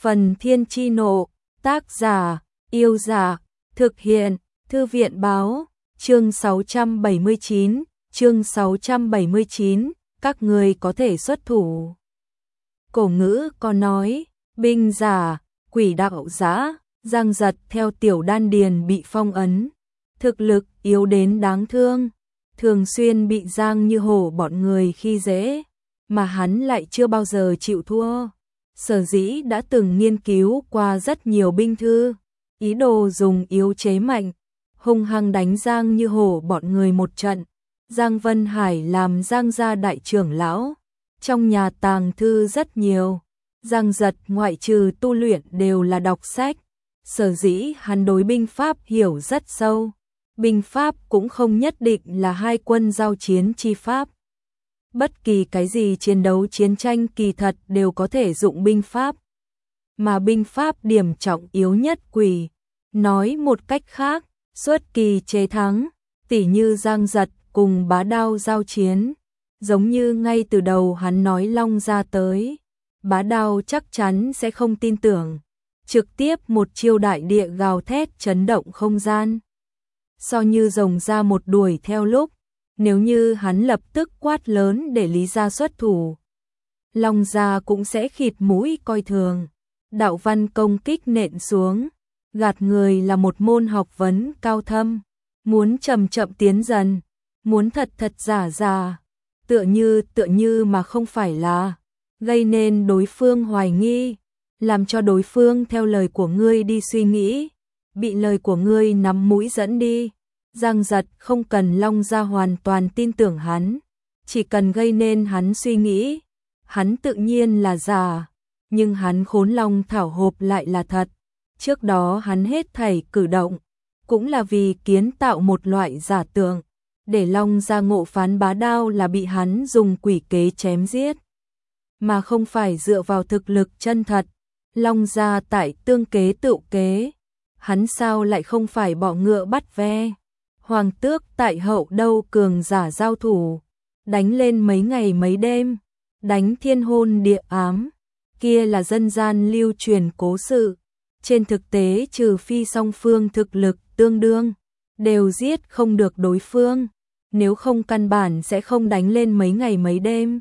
Phần Thiên Chi Nộ, tác giả, Yêu Giả, thực hiện, Thư viện Báo, chương 679, các người có thể xuất thủ. Cổ ngữ có nói, binh giả, quỷ đạo giã, Giang Giật theo tiểu đan điền bị phong ấn, thực lực yếu đến đáng thương, thường xuyên bị Giang Như Hổ bọn người khi dễ, mà hắn lại chưa bao giờ chịu thua. Sở dĩ đã từng nghiên cứu qua rất nhiều binh thư, ý đồ dùng yếu chế mạnh, hung hăng đánh Giang Như Hổ bọn người một trận. Giang Vân Hải làm Giang gia đại trưởng lão, trong nhà tàng thư rất nhiều. Giang Giật ngoại trừ tu luyện đều là đọc sách, sở dĩ hắn đối binh pháp hiểu rất sâu. Binh pháp cũng không nhất định là hai quân giao chiến chi pháp. Bất kỳ cái gì chiến đấu chiến tranh kỳ thật đều có thể dụng binh pháp. Mà binh pháp điểm trọng yếu nhất quỷ. Nói một cách khác, xuất kỳ chế thắng, tỉ như Giang Giật cùng Bá Đao giao chiến. Giống như ngay từ đầu hắn nói Long gia tới, Bá Đao chắc chắn sẽ không tin tưởng. Trực tiếp một chiêu đại địa gào thét chấn động không gian. So như rồng ra một đuổi theo lúc, nếu như hắn lập tức quát lớn để Lý gia xuất thủ, Long gia cũng sẽ khịt mũi coi thường. Đạo văn công kích nện xuống, gạt người là một môn học vấn cao thâm, muốn chậm chậm tiến dần, muốn thật thật giả giả, tựa như mà không phải là, gây nên đối phương hoài nghi, làm cho đối phương theo lời của ngươi đi suy nghĩ, bị lời của ngươi nắm mũi dẫn đi. Giang Giật không cần Long gia hoàn toàn tin tưởng hắn, chỉ cần gây nên hắn suy nghĩ, hắn tự nhiên là giả, nhưng hắn khốn Long thảo hộp lại là thật. Trước đó hắn hết thảy cử động, cũng là vì kiến tạo một loại giả tượng, để Long gia ngộ phán Bá Đao là bị hắn dùng quỷ kế chém giết, mà không phải dựa vào thực lực chân thật. Long gia tại tương kế tựu kế, hắn sao lại không phải bỏ ngựa bắt ve. Hoàng tước tại hậu đâu cường giả giao thủ, đánh lên mấy ngày mấy đêm, đánh thiên hôn địa ám, kia là dân gian lưu truyền cố sự. Trên thực tế trừ phi song phương thực lực tương đương, đều giết không được đối phương, nếu không căn bản sẽ không đánh lên mấy ngày mấy đêm.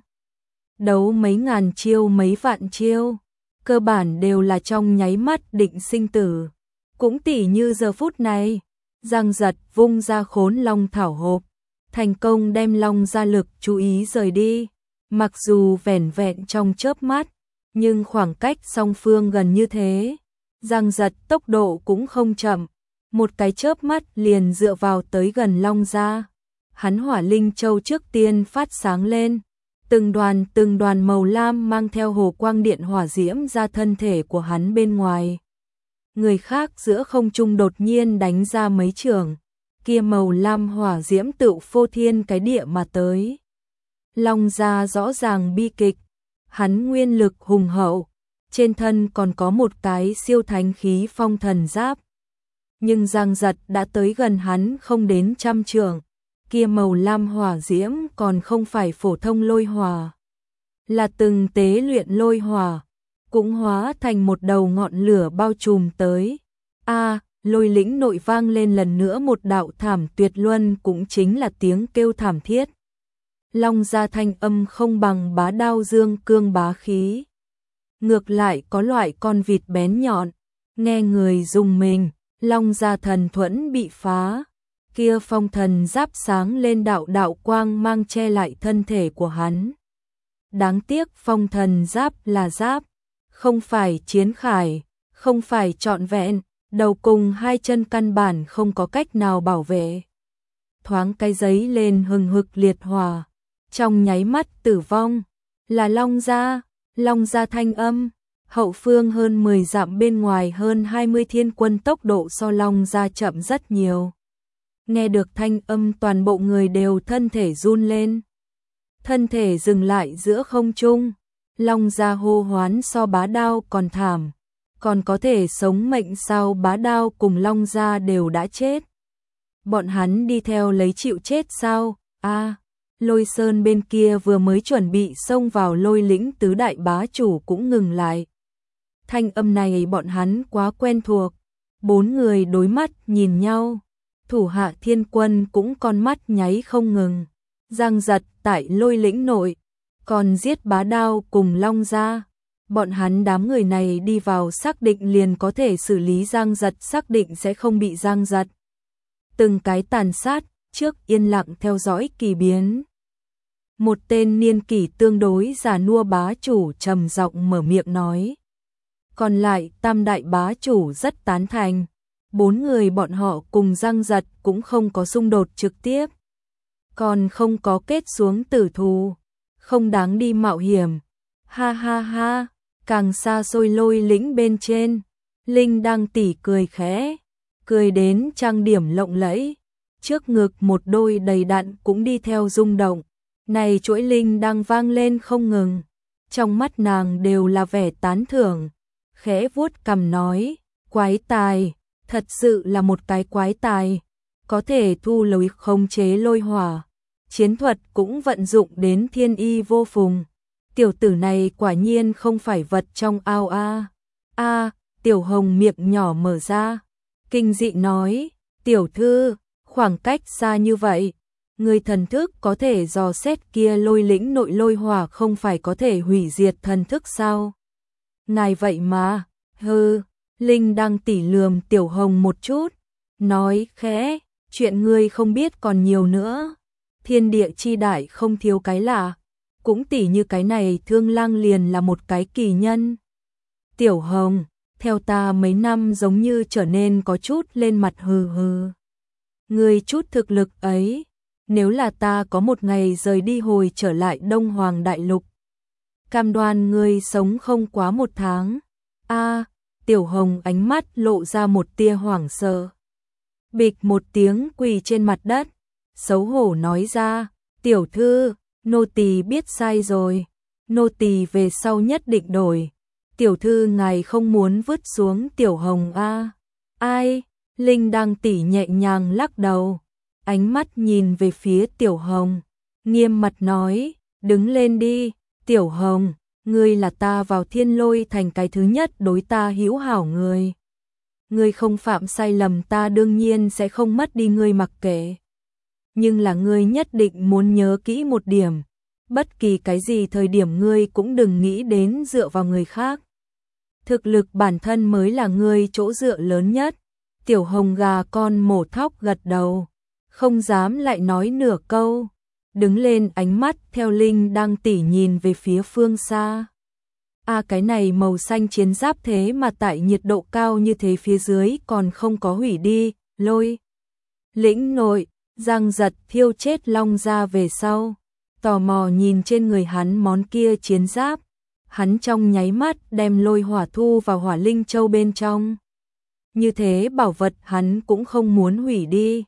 Đấu mấy ngàn chiêu mấy vạn chiêu, cơ bản đều là trong nháy mắt định sinh tử. Cũng tỉ như giờ phút này, Giang Giật vung ra khốn Long thảo hộp, thành công đem Long gia lực chú ý rời đi. Mặc dù vẻn vẹn trong chớp mắt, nhưng khoảng cách song phương gần như thế. Giang Giật tốc độ cũng không chậm, một cái chớp mắt liền dựa vào tới gần Long gia. Hắn Hỏa Linh Châu trước tiên phát sáng lên, từng đoàn màu lam mang theo hồ quang điện hỏa diễm ra thân thể của hắn bên ngoài. Người khác giữa không trung đột nhiên đánh ra mấy trường, kia màu lam hỏa diễm tựu phô thiên cái địa mà tới. Long gia rõ ràng bi kịch, hắn nguyên lực hùng hậu, trên thân còn có một cái siêu thánh khí phong thần giáp. Nhưng Giang Giật đã tới gần hắn không đến trăm trượng, kia màu lam hỏa diễm còn không phải phổ thông lôi hỏa, là từng tế luyện lôi hỏa, cũng hóa thành một đầu ngọn lửa bao trùm tới. Lôi lĩnh nội vang lên lần nữa một đạo thảm tuyệt luân, cũng chính là tiếng kêu thảm thiết. Long gia thanh âm không bằng Bá Đao dương cương bá khí, ngược lại có loại con vịt bén nhọn, nghe người rùng mình. Long gia thần thuẫn bị phá, kia phong thần giáp sáng lên đạo đạo quang mang che lại thân thể của hắn. Đáng tiếc phong thần giáp là giáp, không phải chiến khải, không phải trọn vẹn, đầu cùng hai chân căn bản không có cách nào bảo vệ. Thoáng cái giấy lên hừng hực liệt hỏa, trong nháy mắt tử vong. Là Long gia thanh âm, hậu phương hơn 10 dặm bên ngoài hơn 20 thiên quân tốc độ so Long gia chậm rất nhiều. Nghe được thanh âm toàn bộ người đều thân thể run lên, thân thể dừng lại giữa không trung. Long gia hô hoán so Bá Đao còn thảm, còn có thể sống mệnh sao? Bá Đao cùng Long gia đều đã chết, bọn hắn đi theo lấy chịu chết sao? Lôi Sơn bên kia vừa mới chuẩn bị xông vào lôi lĩnh tứ đại bá chủ cũng ngừng lại. Thanh âm này bọn hắn quá quen thuộc. Bốn người đối mắt nhìn nhau. Thủ hạ Thiên Quân cũng con mắt nháy không ngừng. Giang Giật tại Lôi Lĩnh nội, còn giết Bá Đao cùng Long Gia. Bọn hắn đám người này đi vào xác định liền có thể xử lý Giang Giật, xác định sẽ không bị Giang Giật từng cái tàn sát, trước yên lặng theo dõi kỳ biến. Một tên niên kỷ tương đối già nua bá chủ trầm giọng mở miệng nói. Còn lại tam đại bá chủ rất tán thành. Bốn người bọn họ cùng Giang Giật cũng không có xung đột trực tiếp, còn không có kết xuống tử thù, không đáng đi mạo hiểm. Ha ha ha, càng xa xôi Lôi Lĩnh bên trên, Linh Đăng tỷ cười khẽ, cười đến trang điểm lộng lẫy, trước ngực một đôi đầy đặn cũng đi theo rung động. Này chuỗi linh đang vang lên không ngừng, trong mắt nàng đều là vẻ tán thưởng, khẽ vuốt cằm nói, quái tài, thật sự là một cái quái tài, có thể thu lối khống chế lôi hỏa, chiến thuật cũng vận dụng đến thiên y vô phùng. Tiểu tử này quả nhiên không phải vật trong ao a. Tiểu Hồng miệng nhỏ mở ra, kinh dị nói, tiểu thư, khoảng cách xa như vậy, người thần thức có thể dò xét kia Lôi Lĩnh nội lôi hỏa không phải có thể hủy diệt thần thức sao? Ngài vậy mà, Linh Đăng tỷ lườm Tiểu Hồng một chút, nói khẽ, chuyện ngươi không biết còn nhiều nữa, thiên địa chi đại không thiếu cái lạ, cũng tỉ như cái này Thương Lang liền là một cái kỳ nhân. Tiểu Hồng, theo ta mấy năm giống như trở nên có chút lên mặt hừ. Ngươi chút thực lực ấy, nếu là ta có một ngày rời đi hồi trở lại Đông Hoàng Đại Lục, cam đoan ngươi sống không quá một tháng. Tiểu Hồng ánh mắt lộ ra một tia hoảng sợ. Bịch một tiếng quỳ trên mặt đất, xấu hổ nói ra, tiểu thư, nô tỳ biết sai rồi, nô tỳ về sau nhất định đổi. Tiểu thư ngài không muốn vứt xuống Tiểu Hồng a? Ai? Linh Đăng tỷ nhẹ nhàng lắc đầu, ánh mắt nhìn về phía Tiểu Hồng, nghiêm mặt nói, đứng lên đi, Tiểu Hồng, ngươi là ta vào Thiên Lôi thành cái thứ nhất đối ta hữu hảo người. Ngươi không phạm sai lầm ta đương nhiên sẽ không mất đi ngươi mặc kệ. Nhưng là ngươi nhất định muốn nhớ kỹ một điểm, bất kỳ cái gì thời điểm ngươi cũng đừng nghĩ đến dựa vào người khác. Thực lực bản thân mới là ngươi chỗ dựa lớn nhất. Tiểu Hồng gà con mổ thóc gật đầu, không dám lại nói nửa câu, đứng lên ánh mắt theo Linh Đăng tỷ nhìn về phía phương xa. Cái này màu xanh chiến giáp thế mà tại nhiệt độ cao như thế phía dưới còn không có hủy đi. Lôi Lĩnh nội, Giang Giật thiêu chết Long Gia về sau, tò mò nhìn trên người hắn món kia chiến giáp, hắn trong nháy mắt đem lôi hỏa thu vào Hỏa Linh Châu bên trong. Như thế bảo vật hắn cũng không muốn hủy đi.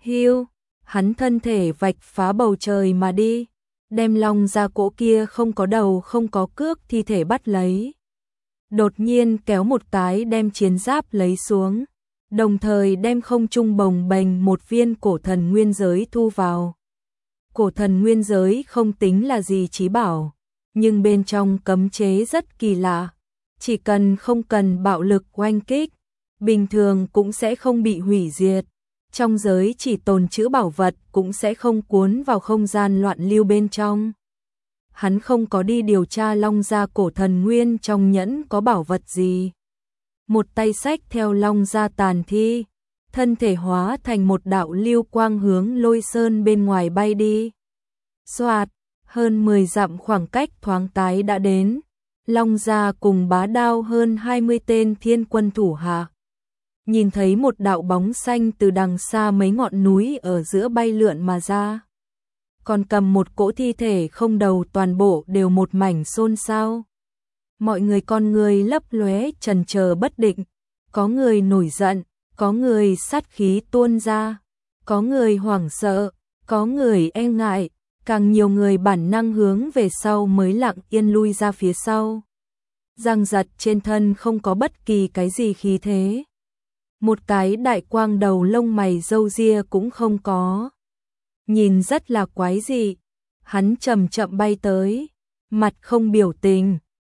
Hắn thân thể vạch phá bầu trời mà đi, đem Long Gia cỗ kia không có đầu không có cước thi thể bắt lấy. Đột nhiên kéo một cái đem chiến giáp lấy xuống, đồng thời đem không trung bồng bềnh một viên cổ thần nguyên giới thu vào. Cổ thần nguyên giới không tính là gì chí bảo, nhưng bên trong cấm chế rất kỳ lạ, chỉ cần không cần bạo lực oanh kích, bình thường cũng sẽ không bị hủy diệt. Trong giới chỉ tồn trữ bảo vật cũng sẽ không cuốn vào không gian loạn lưu bên trong. Hắn không có đi điều tra Long Gia cổ thần nguyên trong nhẫn có bảo vật gì. Một tay xách theo Long Gia tàn thi, thân thể hóa thành một đạo lưu quang hướng Lôi Sơn bên ngoài bay đi. Xoạt, hơn 10 dặm khoảng cách thoáng tái đã đến. Long Gia cùng Bá Đao hơn 20 tên thiên quân thủ hạ. Nhìn thấy một đạo bóng xanh từ đằng xa mấy ngọn núi ở giữa bay lượn mà ra. Còn cầm một cỗ thi thể không đầu, toàn bộ đều một mảnh xôn xao. Mọi người con người lấp lóe chần chờ bất định, có người nổi giận, có người sát khí tuôn ra, có người hoảng sợ, có người e ngại, càng nhiều người bản năng hướng về sau mới lặng yên lui ra phía sau. Giang Giật trên thân không có bất kỳ cái gì khí thế. Một cái đại quang đầu lông mày râu ria cũng không có. Nhìn rất là quái dị. Hắn chậm chậm bay tới, mặt không biểu tình,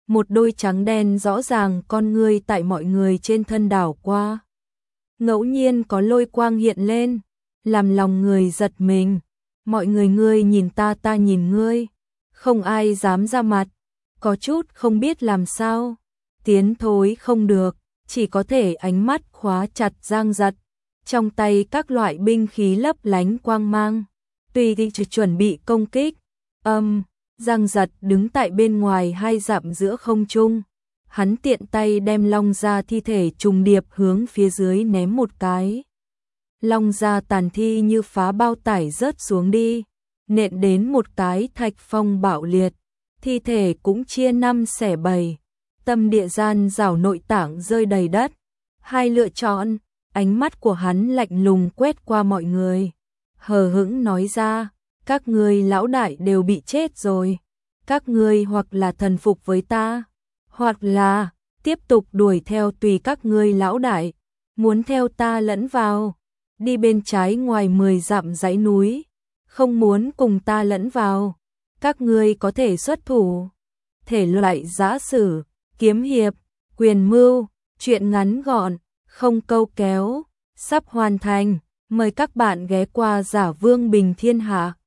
một đôi trắng đen rõ ràng con ngươi tại mọi người trên thân đảo qua. Ngẫu nhiên có lôi quang hiện lên, làm lòng người giật mình. Mọi người ngươi nhìn ta nhìn ngươi, không ai dám ra mặt, có chút không biết làm sao, tiến thối không được, chỉ có thể ánh mắt khóa chặt Giang Giật, trong tay các loại binh khí lấp lánh quang mang, tùy thì chuẩn bị công kích. Giang Giật đứng tại bên ngoài 2 dặm giữa không trung, hắn tiện tay đem long ra thi thể trùng điệp hướng phía dưới ném một cái. Long ra tàn thi như phá bao tải rớt xuống đi, nện đến một cái thạch phong bạo liệt, thi thể cũng chia 5 xẻ 7, tâm địa gian rảo nội tạng rơi đầy đất. 2 lựa chọn, ánh mắt của hắn lạnh lùng quét qua mọi người, hờ hững nói ra, các ngươi lão đại đều bị chết rồi, các ngươi hoặc là thần phục với ta, hoặc là tiếp tục đuổi theo tùy các ngươi lão đại, muốn theo ta lẫn vào, đi bên trái ngoài 10 dặm dãy núi, không muốn cùng ta lẫn vào, các ngươi có thể xuất thủ. Thể loại giã sử, kiếm hiệp, quyền mưu, truyện ngắn gọn, không câu kéo, sắp hoàn thành, mời các bạn ghé qua Giả Vương Bình Thiên Hạ.